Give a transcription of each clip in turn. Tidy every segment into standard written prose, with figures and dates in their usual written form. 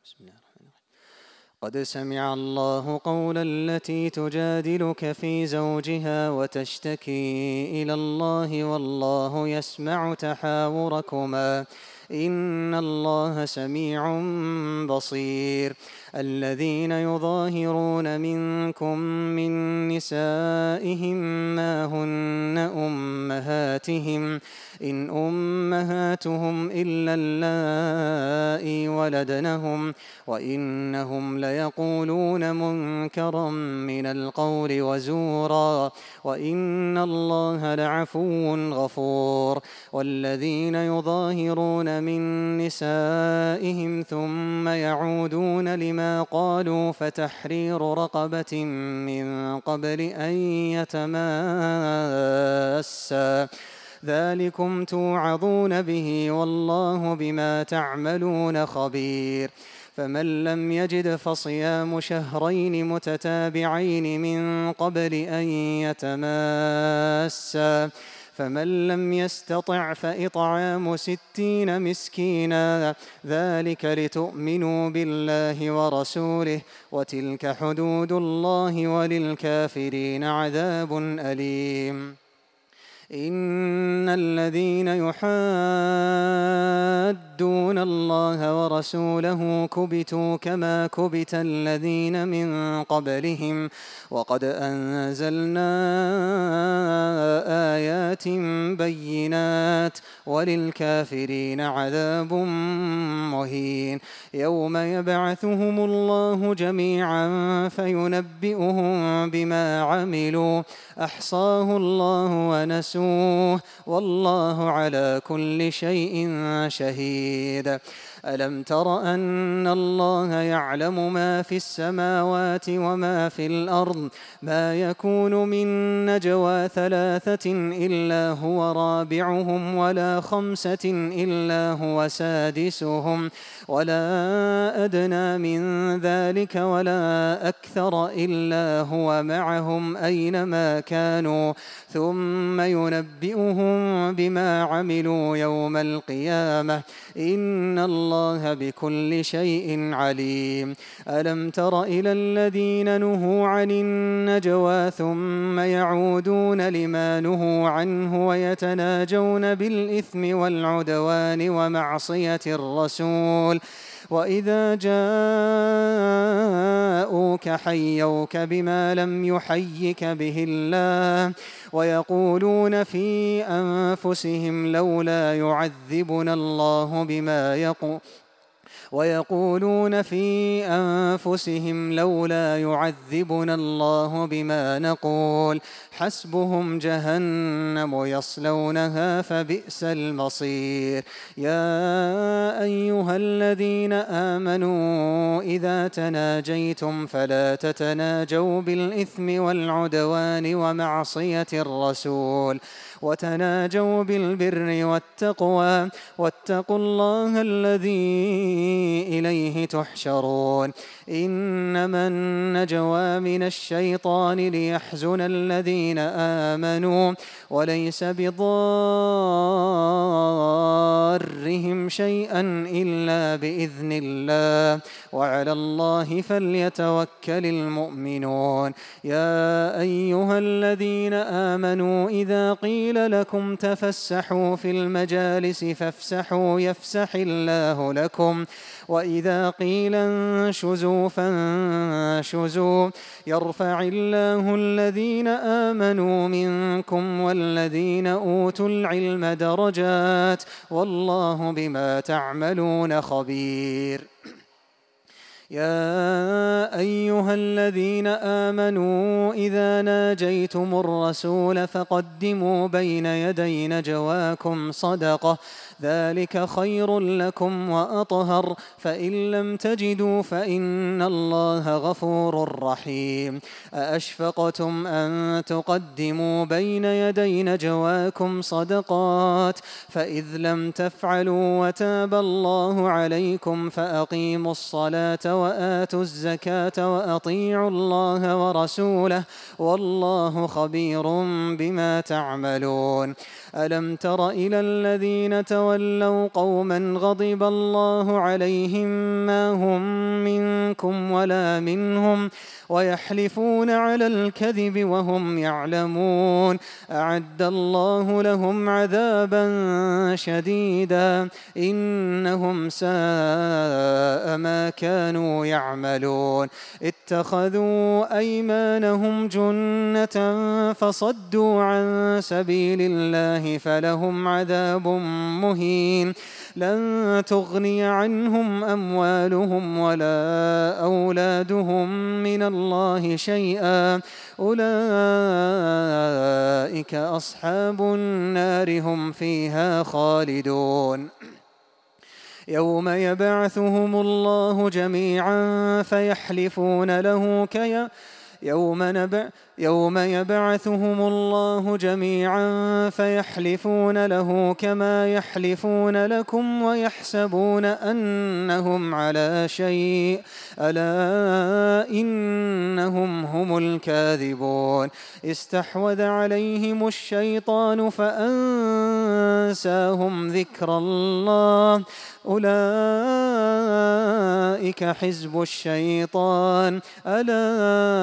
بسم الله الرحمن الرحيم. قد سمع الله قول التي تجادلك في زوجها وتشتكي إلى الله والله يسمع تحاوركما إن الله سميع بصير. الذين يظاهرون منكم من نسائهم ما هن أمهاتهم إن أمهاتهم إلا اللائي ولدنهم وإنهم ليقولون منكرا من القول وزورا وإن الله لعفو غفور. والذين يظاهرون من نسائهم ثم يعودون لما قالوا فتحرير رقبة من قبل أن يتماسا ذلكم توعظون به والله بما تعملون خبير. فمن لم يجد فصيام شهرين متتابعين من قبل أن يتماسا فمن لم يستطع فإطعام 60 مسكينا ذلك لتؤمنوا بالله ورسوله وتلك حدود الله وللكافرين عذاب أليم. إن الذين يحادون الله ورسوله كبتوا كما كبت الذين من قبلهم وقد أنزلنا آيات بينات وللكافرين عذاب مهين. يوم يبعثهم الله جميعا فينبئهم بما عملوا أحصاه الله ونسوه والله على كل شيء شهيد. ألم تر أن الله يعلم ما في السماوات وما في الأرض ما يكون من نجوى 3 إلا هو رابعهم ولا 5 إلا هو سادسهم ولا أدنى من ذلك ولا أكثر إلا هو معهم أينما كانوا ثم ينبئهم بما عملوا يوم القيامة إن الله بكل شيء عليم. ألم تر إلى الذين نهوا عن النجوى ثم يعودون لما نهوا عنه ويتناجون بالإثم والعدوان ومعصية الرسول وإذا جاءوك حيوك بما لم يحيك به الله ويقولون في أنفسهم لولا يعذبنا الله بما نقول حسبهم جهنم يصلونها فبئس المصير. يا أيها الذين آمنوا إذا تناجيتم فلا تتناجوا بالإثم والعدوان ومعصية الرسول وتناجوا بالبر والتقوى واتقوا الله الذي إليه تحشرون. إنما النجوى من الشيطان ليحزن الذين آمنوا وليس بضارهم شيئا إلا بإذن الله وعلى الله فليتوكل المؤمنون. يا أيها الذين آمنوا إذا قيل لكم تفسحوا في المجالس فافسحوا يفسح الله لكم وإذا قيل انشزوا فانشزوا يرفع الله الذين آمنوا منكم والذين أوتوا العلم درجات والله بما تعملون خبير. يا أيها الذين آمنوا إذا ناجيتم الرسول فقدموا بين يدي نجواكم صدقة ذلك خير لكم وأطهر فإن لم تجدوا فإن الله غفور رحيم. أأشفقتم أن تقدموا بين يدي نجواكم صدقات فإذ لم تفعلوا وتاب الله عليكم فأقيموا الصلاة وآتوا الزكاة وأطيعوا الله ورسوله والله خبير بما تعملون. ألم تر إلى الذين تولوا تتولوا قوما غضب الله عليهم ما هم منكم ولا منهم ويحلفون على الكذب وهم يعلمون أعد الله لهم عذابا شديدا إنهم ساء ما كانوا يعملون اتخذوا أيمانهم جنة فصدوا عن سبيل الله فلهم عذاب مهين لن تغني عنهم أموالهم ولا أولادهم من الله شيئا أولئك أصحاب النار هم فيها خالدون يوم يبعثهم الله جميعا فيحلفون له يوم يبعثهم الله جميعا فيحلفون له كما يحلفون لكم ويحسبون أنهم على شيء ألا إنهم هم الكاذبون استحوذ عليهم الشيطان فأنساهم ذكر الله أولئك حزب الشيطان ألا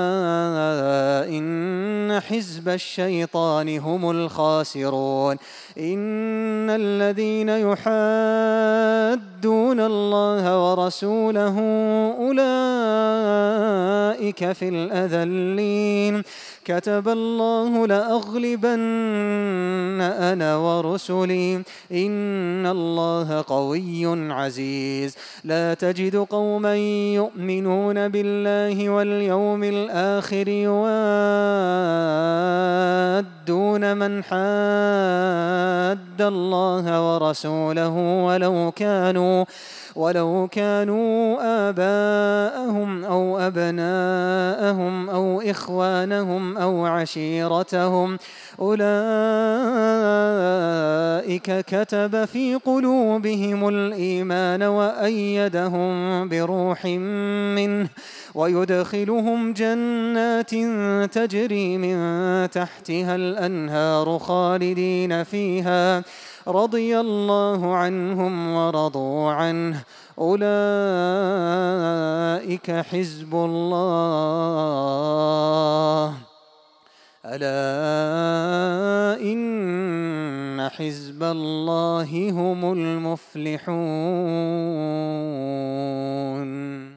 إن حزب الشيطان هم الخاسرون إن الذين يحادون الله ورسوله أولئك في الأذلين كتب الله لأغلبن أنا ورسلي إن الله قوي عزيز لا تجد قوما يؤمنون بالله واليوم الآخر يوادون من حاد الله ورسوله ولو كانوا آباءهم أو أبناءهم أو إخوانهم أو عشيرتهم أولئك كتب في قلوبهم الإيمان وأيدهم بروح منه ويدخلهم جنات تجري من تحتها الأنهار خالدين فيها رضي الله عنهم ورضوا عنه أولئك حزب الله ألا إن حزب الله هم المفلحون